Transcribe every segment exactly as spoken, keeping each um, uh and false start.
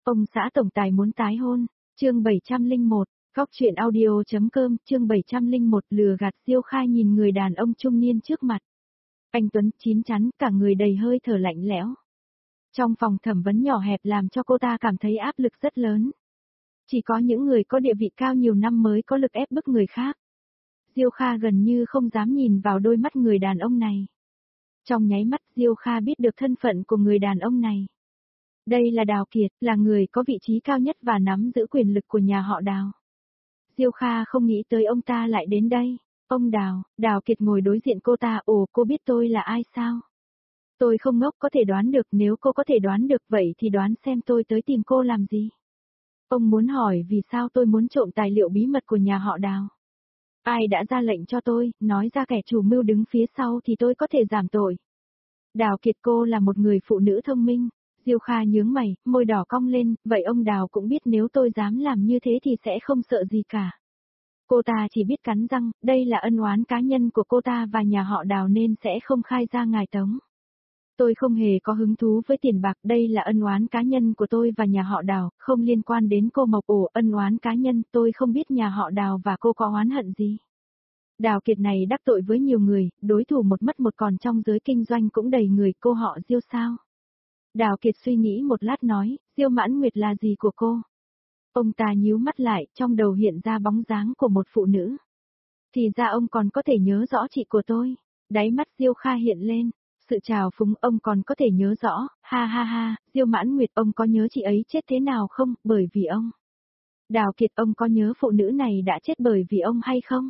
Ông xã tổng tài muốn tái hôn, chương bảy trăm lẻ một, góc truyện audio.com, chương bảy trăm lẻ một lừa gạt Diêu Kha nhìn người đàn ông trung niên trước mặt. Anh Tuấn chín chắn, cả người đầy hơi thở lạnh lẽo. Trong phòng thẩm vấn nhỏ hẹp làm cho cô ta cảm thấy áp lực rất lớn. Chỉ có những người có địa vị cao nhiều năm mới có lực ép bức người khác. Diêu Kha gần như không dám nhìn vào đôi mắt người đàn ông này. Trong nháy mắt Diêu Kha biết được thân phận của người đàn ông này. Đây là Đào Kiệt, là người có vị trí cao nhất và nắm giữ quyền lực của nhà họ Đào. Diêu Kha không nghĩ tới ông ta lại đến đây. Ông Đào, Đào Kiệt ngồi đối diện cô ta, ồ cô biết tôi là ai sao? Tôi không ngốc có thể đoán được, nếu cô có thể đoán được vậy thì đoán xem tôi tới tìm cô làm gì? Ông muốn hỏi vì sao tôi muốn trộm tài liệu bí mật của nhà họ Đào. Ai đã ra lệnh cho tôi, nói ra kẻ chủ mưu đứng phía sau thì tôi có thể giảm tội. Đào Kiệt, cô là một người phụ nữ thông minh. Diêu Kha nhướng mày, môi đỏ cong lên, vậy ông Đào cũng biết nếu tôi dám làm như thế thì sẽ không sợ gì cả. Cô ta chỉ biết cắn răng, đây là ân oán cá nhân của cô ta và nhà họ Đào nên sẽ không khai ra ngài Tống. Tôi không hề có hứng thú với tiền bạc, đây là ân oán cá nhân của tôi và nhà họ Đào, không liên quan đến cô Mộc. Ồ, ân oán cá nhân, tôi không biết nhà họ Đào và cô có oán hận gì. Đào Kiệt này đắc tội với nhiều người, đối thủ một mất một, còn trong giới kinh doanh cũng đầy người, cô họ Diêu sao? Đào Kiệt suy nghĩ một lát nói, Diêu Mãn Nguyệt là gì của cô? Ông ta nhíu mắt lại, trong đầu hiện ra bóng dáng của một phụ nữ. Thì ra ông còn có thể nhớ rõ chị của tôi. Đáy mắt Diêu Kha hiện lên, sự trào phúng, ông còn có thể nhớ rõ, ha ha ha, Diêu Mãn Nguyệt, ông có nhớ chị ấy chết thế nào không, bởi vì ông. Đào Kiệt, ông có nhớ phụ nữ này đã chết bởi vì ông hay không?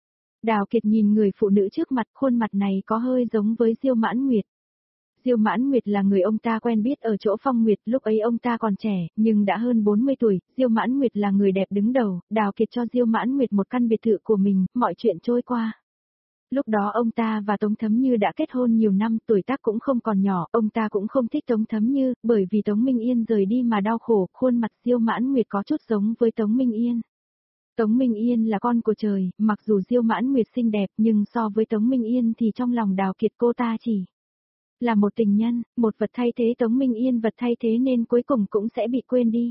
Đào Kiệt nhìn người phụ nữ trước mặt, khuôn mặt này có hơi giống với Diêu Mãn Nguyệt. Diêu Mãn Nguyệt là người ông ta quen biết ở chỗ Phong Nguyệt, lúc ấy ông ta còn trẻ, nhưng đã hơn bốn mươi tuổi, Diêu Mãn Nguyệt là người đẹp đứng đầu, Đào Kiệt cho Diêu Mãn Nguyệt một căn biệt thự của mình, mọi chuyện trôi qua. Lúc đó ông ta và Tống Thấm Như đã kết hôn nhiều năm, tuổi tác cũng không còn nhỏ, ông ta cũng không thích Tống Thấm Như, bởi vì Tống Minh Yên rời đi mà đau khổ, khuôn mặt Diêu Mãn Nguyệt có chút giống với Tống Minh Yên. Tống Minh Yên là con của trời, mặc dù Diêu Mãn Nguyệt xinh đẹp nhưng so với Tống Minh Yên thì trong lòng Đào Kiệt cô ta chỉ là một tình nhân, một vật thay thế. Tống Minh Yên vật thay thế nên cuối cùng cũng sẽ bị quên đi.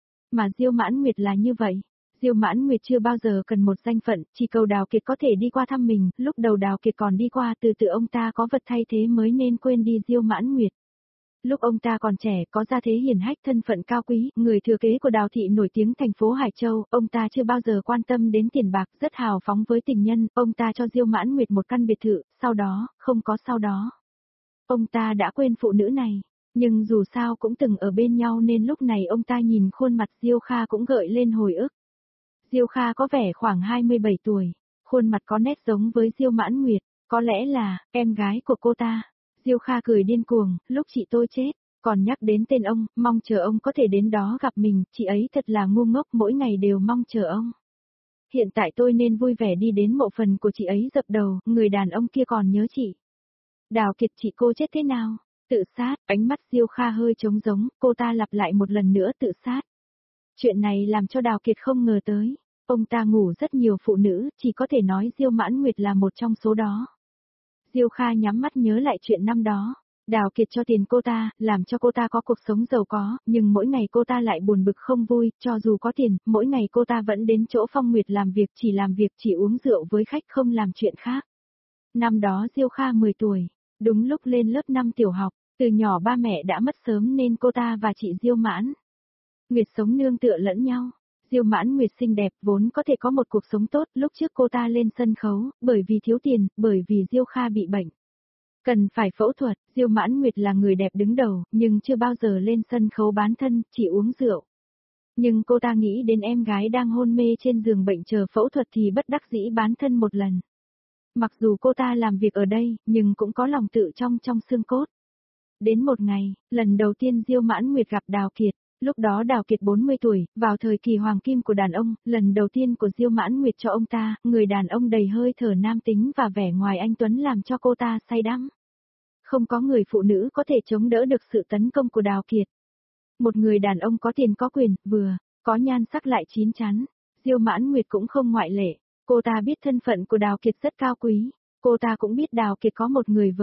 Mà Diêu Mãn Nguyệt là như vậy. Diêu Mãn Nguyệt chưa bao giờ cần một danh phận, chỉ cầu Đào Kiệt có thể đi qua thăm mình, lúc đầu Đào Kiệt còn đi qua, từ từ ông ta có vật thay thế mới nên quên đi Diêu Mãn Nguyệt. Lúc ông ta còn trẻ, có gia thế hiển hách, thân phận cao quý, người thừa kế của Đào thị nổi tiếng thành phố Hải Châu, ông ta chưa bao giờ quan tâm đến tiền bạc, rất hào phóng với tình nhân, ông ta cho Diêu Mãn Nguyệt một căn biệt thự, sau đó, không có sau đó. Ông ta đã quên phụ nữ này, nhưng dù sao cũng từng ở bên nhau nên lúc này ông ta nhìn khuôn mặt Diêu Kha cũng gợi lên hồi ức. Diêu Kha có vẻ khoảng hai mươi bảy tuổi, khuôn mặt có nét giống với Diêu Mãn Nguyệt, có lẽ là em gái của cô ta. Diêu Kha cười điên cuồng, lúc chị tôi chết, còn nhắc đến tên ông, mong chờ ông có thể đến đó gặp mình, chị ấy thật là ngu ngốc, mỗi ngày đều mong chờ ông. Hiện tại tôi nên vui vẻ đi đến mộ phần của chị ấy dập đầu, người đàn ông kia còn nhớ chị. Đào Kiệt, chị cô chết thế nào? Tự sát, ánh mắt Diêu Kha hơi trống rỗng, cô ta lặp lại một lần nữa, tự sát. Chuyện này làm cho Đào Kiệt không ngờ tới, ông ta ngủ rất nhiều phụ nữ, chỉ có thể nói Diêu Mãn Nguyệt là một trong số đó. Diêu Kha nhắm mắt nhớ lại chuyện năm đó, Đào Kiệt cho tiền cô ta, làm cho cô ta có cuộc sống giàu có, nhưng mỗi ngày cô ta lại buồn bực không vui, cho dù có tiền, mỗi ngày cô ta vẫn đến chỗ Phong Nguyệt làm việc, chỉ làm việc, chỉ uống rượu với khách, không làm chuyện khác. Năm đó Diêu Kha mười tuổi, đúng lúc lên lớp năm tiểu học, từ nhỏ ba mẹ đã mất sớm nên cô ta và chị Diêu Mãn Nguyệt sống nương tựa lẫn nhau. Diêu Mãn Nguyệt xinh đẹp vốn có thể có một cuộc sống tốt, lúc trước cô ta lên sân khấu, bởi vì thiếu tiền, bởi vì Diêu Kha bị bệnh. Cần phải phẫu thuật, Diêu Mãn Nguyệt là người đẹp đứng đầu, nhưng chưa bao giờ lên sân khấu bán thân, chỉ uống rượu. Nhưng cô ta nghĩ đến em gái đang hôn mê trên giường bệnh chờ phẫu thuật thì bất đắc dĩ bán thân một lần. Mặc dù cô ta làm việc ở đây, nhưng cũng có lòng tự trong trong xương cốt. Đến một ngày, lần đầu tiên Diêu Mãn Nguyệt gặp Đào Kiệt. Lúc đó Đào Kiệt bốn mươi tuổi, vào thời kỳ hoàng kim của đàn ông, lần đầu tiên của Diêu Mãn Nguyệt cho ông ta, người đàn ông đầy hơi thở nam tính và vẻ ngoài anh tuấn làm cho cô ta say đắm. Không có người phụ nữ có thể chống đỡ được sự tấn công của Đào Kiệt. Một người đàn ông có tiền có quyền, vừa, có nhan sắc lại chín chắn. Diêu Mãn Nguyệt cũng không ngoại lệ. Cô ta biết thân phận của Đào Kiệt rất cao quý. Cô ta cũng biết Đào Kiệt có một người vợ.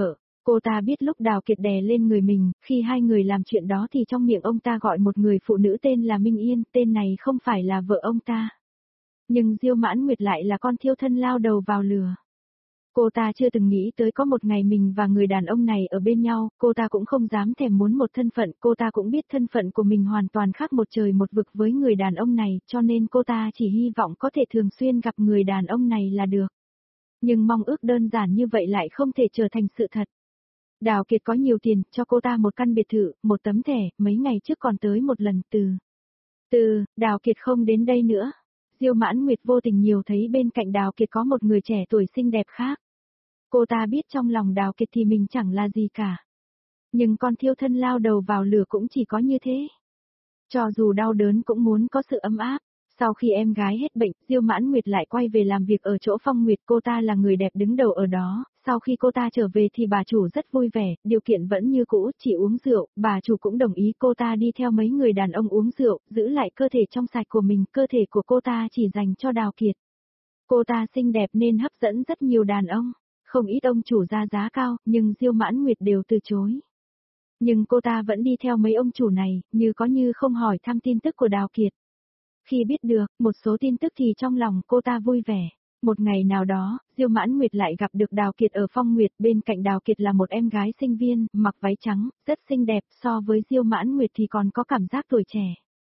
Cô ta biết lúc Đào Kiệt đè lên người mình, khi hai người làm chuyện đó thì trong miệng ông ta gọi một người phụ nữ tên là Minh Yên, tên này không phải là vợ ông ta. Nhưng Diêu Mãn Nguyệt lại là con thiêu thân lao đầu vào lửa. Cô ta chưa từng nghĩ tới có một ngày mình và người đàn ông này ở bên nhau, cô ta cũng không dám thèm muốn một thân phận, cô ta cũng biết thân phận của mình hoàn toàn khác một trời một vực với người đàn ông này, cho nên cô ta chỉ hy vọng có thể thường xuyên gặp người đàn ông này là được. Nhưng mong ước đơn giản như vậy lại không thể trở thành sự thật. Đào Kiệt có nhiều tiền, cho cô ta một căn biệt thự, một tấm thẻ, mấy ngày trước còn tới một lần từ. Từ, Đào Kiệt không đến đây nữa. Diêu Mãn Nguyệt vô tình nhiều thấy bên cạnh Đào Kiệt có một người trẻ tuổi xinh đẹp khác. Cô ta biết trong lòng Đào Kiệt thì mình chẳng là gì cả. Nhưng con thiêu thân lao đầu vào lửa cũng chỉ có như thế. Cho dù đau đớn cũng muốn có sự ấm áp. Sau khi em gái hết bệnh, Diêu Mãn Nguyệt lại quay về làm việc ở chỗ Phong Nguyệt, cô ta là người đẹp đứng đầu ở đó. Sau khi cô ta trở về thì bà chủ rất vui vẻ, điều kiện vẫn như cũ, chỉ uống rượu, bà chủ cũng đồng ý cô ta đi theo mấy người đàn ông uống rượu, giữ lại cơ thể trong sạch của mình, cơ thể của cô ta chỉ dành cho Đào Kiệt. Cô ta xinh đẹp nên hấp dẫn rất nhiều đàn ông, không ít ông chủ ra giá cao, nhưng Diêu Mãn Nguyệt đều từ chối. Nhưng cô ta vẫn đi theo mấy ông chủ này, như có như không hỏi thăm tin tức của Đào Kiệt. Khi biết được một số tin tức thì trong lòng cô ta vui vẻ. Một ngày nào đó, Diêu Mãn Nguyệt lại gặp được Đào Kiệt ở Phong Nguyệt, bên cạnh Đào Kiệt là một em gái sinh viên, mặc váy trắng, rất xinh đẹp, so với Diêu Mãn Nguyệt thì còn có cảm giác tuổi trẻ.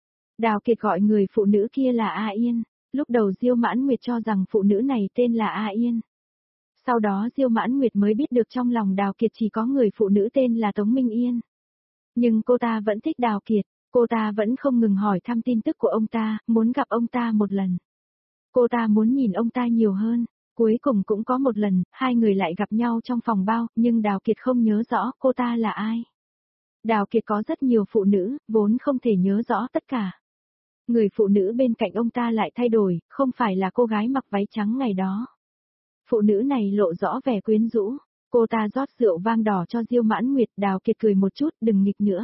Đào Kiệt gọi người phụ nữ kia là A Yên, lúc đầu Diêu Mãn Nguyệt cho rằng phụ nữ này tên là A Yên. Sau đó Diêu Mãn Nguyệt mới biết được trong lòng Đào Kiệt chỉ có người phụ nữ tên là Tống Minh Yên. Nhưng cô ta vẫn thích Đào Kiệt, cô ta vẫn không ngừng hỏi thăm tin tức của ông ta, muốn gặp ông ta một lần. Cô ta muốn nhìn ông ta nhiều hơn, cuối cùng cũng có một lần, hai người lại gặp nhau trong phòng bao, nhưng Đào Kiệt không nhớ rõ cô ta là ai. Đào Kiệt có rất nhiều phụ nữ, vốn không thể nhớ rõ tất cả. Người phụ nữ bên cạnh ông ta lại thay đổi, không phải là cô gái mặc váy trắng ngày đó. Phụ nữ này lộ rõ vẻ quyến rũ, cô ta rót rượu vang đỏ cho Diêu Mãn Nguyệt, Đào Kiệt cười một chút, đừng nghịch nữa.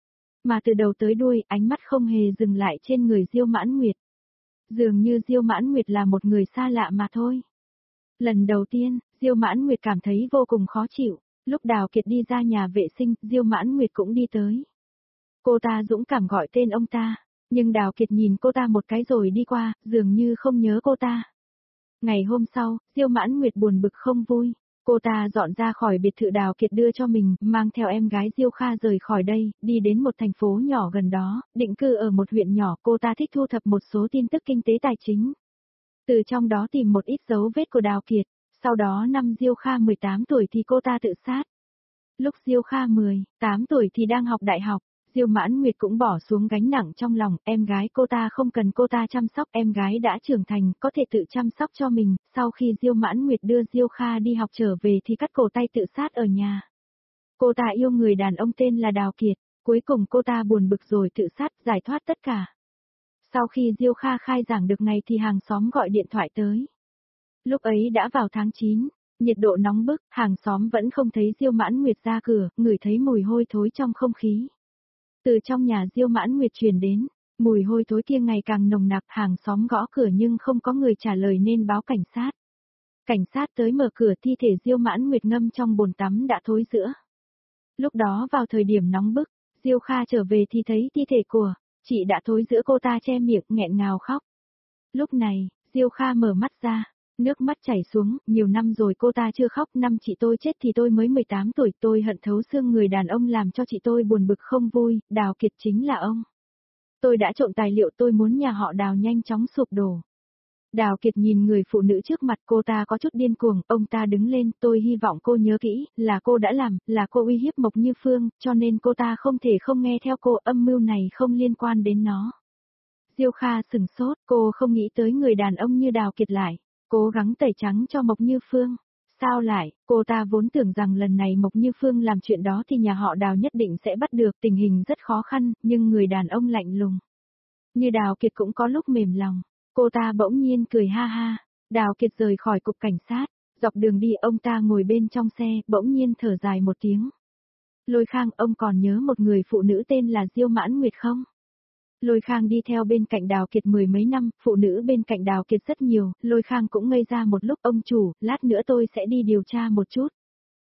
Mà từ đầu tới đuôi, ánh mắt không hề dừng lại trên người Diêu Mãn Nguyệt. Dường như Diêu Mãn Nguyệt là một người xa lạ mà thôi. Lần đầu tiên, Diêu Mãn Nguyệt cảm thấy vô cùng khó chịu, lúc Đào Kiệt đi ra nhà vệ sinh, Diêu Mãn Nguyệt cũng đi tới. Cô ta dũng cảm gọi tên ông ta, nhưng Đào Kiệt nhìn cô ta một cái rồi đi qua, dường như không nhớ cô ta. Ngày hôm sau, Diêu Mãn Nguyệt buồn bực không vui. Cô ta dọn ra khỏi biệt thự Đào Kiệt đưa cho mình, mang theo em gái Diêu Kha rời khỏi đây, đi đến một thành phố nhỏ gần đó, định cư ở một huyện nhỏ. Cô ta thích thu thập một số tin tức kinh tế tài chính. Từ trong đó tìm một ít dấu vết của Đào Kiệt. Sau đó năm Diêu Kha mười tám tuổi thì cô ta tự sát. Lúc Diêu Kha mười tám tuổi thì đang học đại học. Diêu Mãn Nguyệt cũng bỏ xuống gánh nặng trong lòng, em gái cô ta không cần cô ta chăm sóc, em gái đã trưởng thành, có thể tự chăm sóc cho mình. Sau khi Diêu Mãn Nguyệt đưa Diêu Kha đi học trở về thì cắt cổ tay tự sát ở nhà. Cô ta yêu người đàn ông tên là Đào Kiệt, cuối cùng cô ta buồn bực rồi tự sát, giải thoát tất cả. Sau khi Diêu Kha khai giảng được ngày thì hàng xóm gọi điện thoại tới. Lúc ấy đã vào tháng chín, nhiệt độ nóng bức, hàng xóm vẫn không thấy Diêu Mãn Nguyệt ra cửa, ngửi thấy mùi hôi thối trong không khí. Từ trong nhà Diêu Mãn Nguyệt truyền đến, mùi hôi thối kia ngày càng nồng nặc, hàng xóm gõ cửa nhưng không có người trả lời nên báo cảnh sát. Cảnh sát tới mở cửa, thi thể Diêu Mãn Nguyệt ngâm trong bồn tắm đã thối rữa. Lúc đó vào thời điểm nóng bức, Diêu Kha trở về thì thấy thi thể của chị đã thối rữa, cô ta che miệng nghẹn ngào khóc. Lúc này, Diêu Kha mở mắt ra, nước mắt chảy xuống, nhiều năm rồi cô ta chưa khóc, năm chị tôi chết thì tôi mới mười tám tuổi, tôi hận thấu xương người đàn ông làm cho chị tôi buồn bực không vui, Đào Kiệt chính là ông. Tôi đã trộn tài liệu, tôi muốn nhà họ Đào nhanh chóng sụp đổ. Đào Kiệt nhìn người phụ nữ trước mặt, cô ta có chút điên cuồng, ông ta đứng lên, tôi hy vọng cô nhớ kỹ, là cô đã làm, là cô uy hiếp Mộc Như Phương, cho nên cô ta không thể không nghe theo cô, âm mưu này không liên quan đến nó. Diêu Kha sừng sốt, cô không nghĩ tới người đàn ông như Đào Kiệt lại cố gắng tẩy trắng cho Mộc Như Phương. Sao lại, cô ta vốn tưởng rằng lần này Mộc Như Phương làm chuyện đó thì nhà họ Đào nhất định sẽ bắt được, tình hình rất khó khăn, nhưng người đàn ông lạnh lùng. Như Đào Kiệt cũng có lúc mềm lòng, cô ta bỗng nhiên cười ha ha. Đào Kiệt rời khỏi cục cảnh sát, dọc đường đi ông ta ngồi bên trong xe, bỗng nhiên thở dài một tiếng. Lôi Khang, ông còn nhớ một người phụ nữ tên là Diêu Mãn Nguyệt không? Lôi Khang đi theo bên cạnh Đào Kiệt mười mấy năm, phụ nữ bên cạnh Đào Kiệt rất nhiều, Lôi Khang cũng ngây ra một lúc, ông chủ, lát nữa tôi sẽ đi điều tra một chút.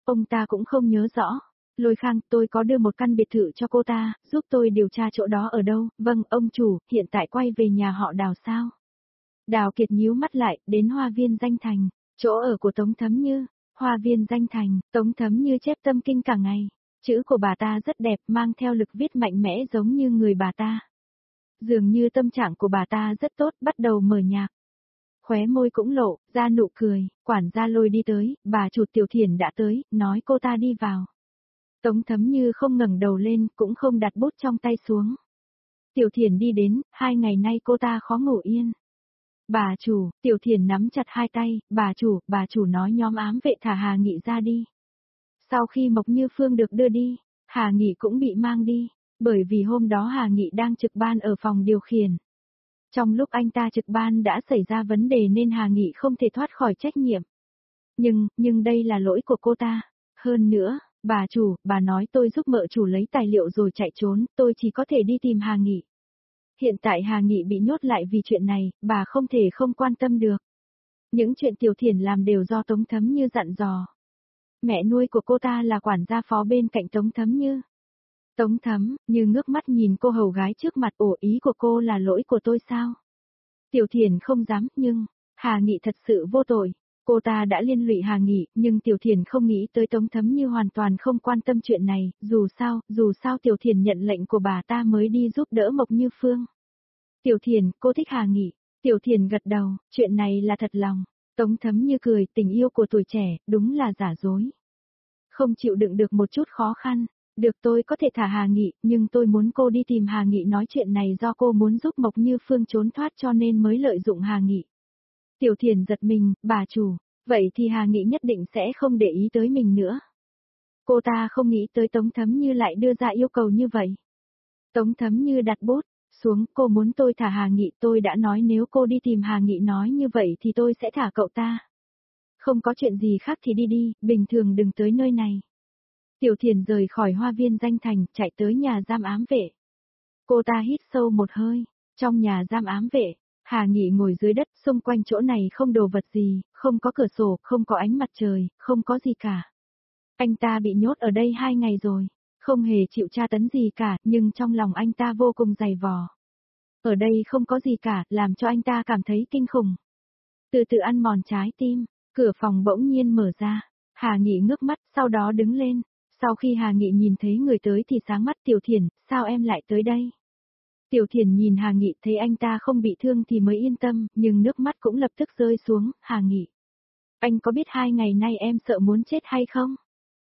Ông ta cũng không nhớ rõ. Lôi Khang, tôi có đưa một căn biệt thự cho cô ta, giúp tôi điều tra chỗ đó ở đâu. Vâng, ông chủ, hiện tại quay về nhà họ Đào sao? Đào Kiệt nhíu mắt lại, đến Hoa Viên Danh Thành, chỗ ở của Tống Thấm Như. Hoa Viên Danh Thành, Tống Thấm Như chép tâm kinh cả ngày. Chữ của bà ta rất đẹp, mang theo lực viết mạnh mẽ giống như người bà ta. Dường như tâm trạng của bà ta rất tốt, bắt đầu mở nhạc. Khóe môi cũng lộ, ra nụ cười, quản gia Lôi đi tới, bà chủ Tiểu Thiển đã tới, nói cô ta đi vào. Tống Thấm Như không ngẩng đầu lên, cũng không đặt bút trong tay xuống. Tiểu Thiển đi đến, hai ngày nay cô ta khó ngủ yên. Bà chủ, Tiểu Thiển nắm chặt hai tay, bà chủ, bà chủ nói nhóm ám vệ thả Hà Nghị ra đi. Sau khi Mộc Như Phương được đưa đi, Hà Nghị cũng bị mang đi, bởi vì hôm đó Hà Nghị đang trực ban ở phòng điều khiển. Trong lúc anh ta trực ban đã xảy ra vấn đề nên Hà Nghị không thể thoát khỏi trách nhiệm. Nhưng, nhưng đây là lỗi của cô ta. Hơn nữa, bà chủ, bà nói tôi giúp mợ chủ lấy tài liệu rồi chạy trốn, tôi chỉ có thể đi tìm Hà Nghị. Hiện tại Hà Nghị bị nhốt lại vì chuyện này, bà không thể không quan tâm được. Những chuyện Tiểu Thiển làm đều do Tống Thấm Như dặn dò. Mẹ nuôi của cô ta là quản gia phó bên cạnh Tống Thấm Như. Tống Thấm Như ngước mắt nhìn cô hầu gái trước mặt, ổ ý của cô là lỗi của tôi sao? Tiểu Thiển không dám, nhưng, Hà Nghị thật sự vô tội. Cô ta đã liên lụy Hà Nghị, nhưng Tiểu Thiển không nghĩ tới Tống Thấm Như hoàn toàn không quan tâm chuyện này, dù sao, dù sao Tiểu Thiển nhận lệnh của bà ta mới đi giúp đỡ Mộc Như Phương. Tiểu Thiển, cô thích Hà Nghị. Tiểu Thiển gật đầu, chuyện này là thật lòng. Tống Thấm Như cười, tình yêu của tuổi trẻ, đúng là giả dối. Không chịu đựng được một chút khó khăn. Được, tôi có thể thả Hà Nghị, nhưng tôi muốn cô đi tìm Hà Nghị nói chuyện này do cô muốn giúp Mộc Như Phương trốn thoát cho nên mới lợi dụng Hà Nghị. Tiểu Thiển giật mình, bà chủ, vậy thì Hà Nghị nhất định sẽ không để ý tới mình nữa. Cô ta không nghĩ tới Tống Thấm Như lại đưa ra yêu cầu như vậy. Tống Thấm Như đặt bút xuống, cô muốn tôi thả Hà Nghị, tôi đã nói nếu cô đi tìm Hà Nghị nói như vậy thì tôi sẽ thả cậu ta. Không có chuyện gì khác thì đi đi, bình thường đừng tới nơi này. Tiểu Thiển rời khỏi Hoa Viên Danh Thành, chạy tới nhà giam ám vệ. Cô ta hít sâu một hơi, trong nhà giam ám vệ, Hà Nghị ngồi dưới đất, xung quanh chỗ này không đồ vật gì, không có cửa sổ, không có ánh mặt trời, không có gì cả. Anh ta bị nhốt ở đây hai ngày rồi, không hề chịu tra tấn gì cả, nhưng trong lòng anh ta vô cùng dày vò. Ở đây không có gì cả, làm cho anh ta cảm thấy kinh khủng. Từ từ ăn mòn trái tim, cửa phòng bỗng nhiên mở ra, Hà Nghị ngước mắt, sau đó đứng lên. Sau khi Hà Nghị nhìn thấy người tới thì sáng mắt, Tiểu Thiển, sao em lại tới đây? Tiểu Thiển nhìn Hà Nghị thấy anh ta không bị thương thì mới yên tâm, nhưng nước mắt cũng lập tức rơi xuống, Hà Nghị. Anh có biết hai ngày nay em sợ muốn chết hay không?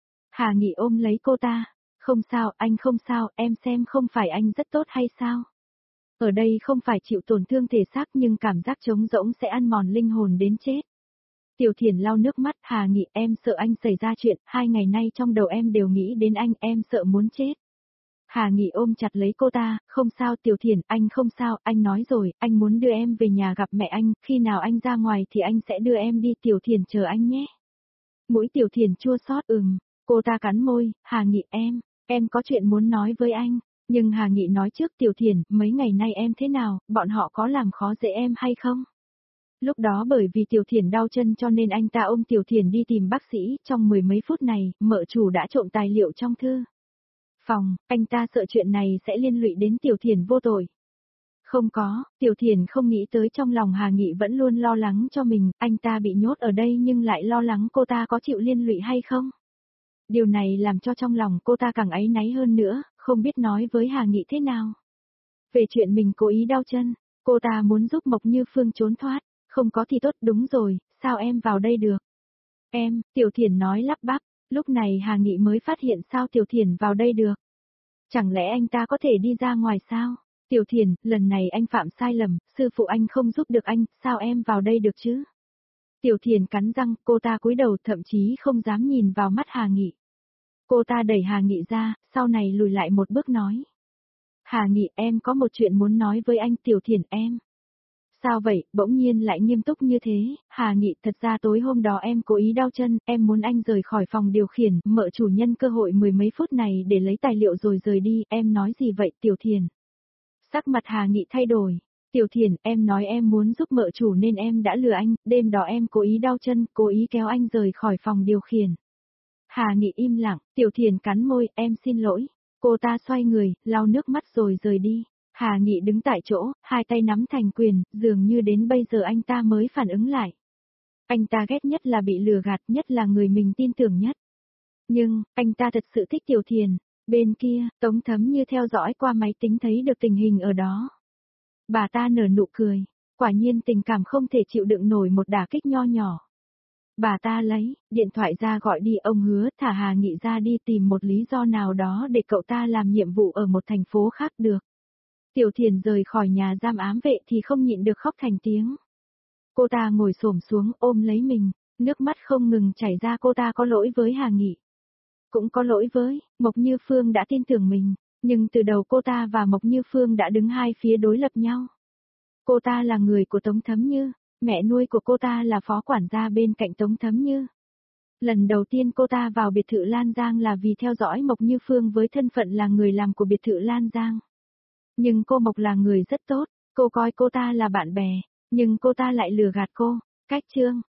Hà Nghị ôm lấy cô ta, không sao, anh không sao, em xem không phải anh rất tốt hay sao? Ở đây không phải chịu tổn thương thể xác nhưng cảm giác trống rỗng sẽ ăn mòn linh hồn đến chết. Tiểu Thiển lau nước mắt, Hà Nghị, em sợ anh xảy ra chuyện, hai ngày nay trong đầu em đều nghĩ đến anh, em sợ muốn chết. Hà Nghị ôm chặt lấy cô ta, không sao Tiểu Thiển, anh không sao, anh nói rồi, anh muốn đưa em về nhà gặp mẹ anh, khi nào anh ra ngoài thì anh sẽ đưa em đi, Tiểu Thiển chờ anh nhé. Mũi Tiểu Thiển chua xót, ừm, cô ta cắn môi, Hà Nghị em, em có chuyện muốn nói với anh, nhưng Hà Nghị nói trước Tiểu Thiển, mấy ngày nay em thế nào, bọn họ có làm khó dễ em hay không? Lúc đó bởi vì Tiểu Thiển đau chân cho nên anh ta ôm Tiểu Thiển đi tìm bác sĩ, trong mười mấy phút này, mợ chủ đã trộm tài liệu trong thư phòng, anh ta sợ chuyện này sẽ liên lụy đến Tiểu Thiển vô tội. Không có, Tiểu Thiển không nghĩ tới trong lòng Hà Nghị vẫn luôn lo lắng cho mình, anh ta bị nhốt ở đây nhưng lại lo lắng cô ta có chịu liên lụy hay không. Điều này làm cho trong lòng cô ta càng áy náy hơn nữa, không biết nói với Hà Nghị thế nào. Về chuyện mình cố ý đau chân, cô ta muốn giúp Mộc Như Phương trốn thoát. Không có thì tốt, đúng rồi, sao em vào đây được? Em, Tiểu Thiển nói lắp bắp, lúc này Hà Nghị mới phát hiện sao Tiểu Thiển vào đây được. Chẳng lẽ anh ta có thể đi ra ngoài sao? Tiểu Thiển, lần này anh phạm sai lầm, sư phụ anh không giúp được anh, sao em vào đây được chứ? Tiểu Thiển cắn răng, cô ta cúi đầu thậm chí không dám nhìn vào mắt Hà Nghị. Cô ta đẩy Hà Nghị ra, sau này lùi lại một bước nói. Hà Nghị, em có một chuyện muốn nói với anh. Tiểu Thiển, em. Sao vậy, bỗng nhiên lại nghiêm túc như thế, Hà Nghị, thật ra tối hôm đó em cố ý đau chân, em muốn anh rời khỏi phòng điều khiển, mợ chủ nhân cơ hội mười mấy phút này để lấy tài liệu rồi rời đi, em nói gì vậy Tiểu Thiển? Sắc mặt Hà Nghị thay đổi, Tiểu Thiển, em nói em muốn giúp mợ chủ nên em đã lừa anh, đêm đó em cố ý đau chân, cố ý kéo anh rời khỏi phòng điều khiển. Hà Nghị im lặng, Tiểu Thiền cắn môi, em xin lỗi. Cô ta xoay người, lau nước mắt rồi rời đi. Hà Nghị đứng tại chỗ, hai tay nắm thành quyền, dường như đến bây giờ anh ta mới phản ứng lại. Anh ta ghét nhất là bị lừa gạt, nhất là người mình tin tưởng nhất. Nhưng, anh ta thật sự thích Tiểu Thiền. Bên kia, Tống Thấm Như theo dõi qua máy tính thấy được tình hình ở đó. Bà ta nở nụ cười, quả nhiên tình cảm không thể chịu đựng nổi một đả kích nho nhỏ. Bà ta lấy điện thoại ra gọi đi, ông hứa thả Hà Nghị ra đi tìm một lý do nào đó để cậu ta làm nhiệm vụ ở một thành phố khác được. Tiểu Thiền rời khỏi nhà giam ám vệ thì không nhịn được khóc thành tiếng. Cô ta ngồi xổm xuống ôm lấy mình, nước mắt không ngừng chảy ra. Cô ta có lỗi với Hà Nghị. Cũng có lỗi với Mộc Như Phương đã tin tưởng mình, nhưng từ đầu cô ta và Mộc Như Phương đã đứng hai phía đối lập nhau. Cô ta là người của Tống Thấm Như, mẹ nuôi của cô ta là phó quản gia bên cạnh Tống Thấm Như. Lần đầu tiên cô ta vào biệt thự Lan Giang là vì theo dõi Mộc Như Phương với thân phận là người làm của biệt thự Lan Giang. Nhưng cô Mộc là người rất tốt, cô coi cô ta là bạn bè, nhưng cô ta lại lừa gạt cô. Cách chương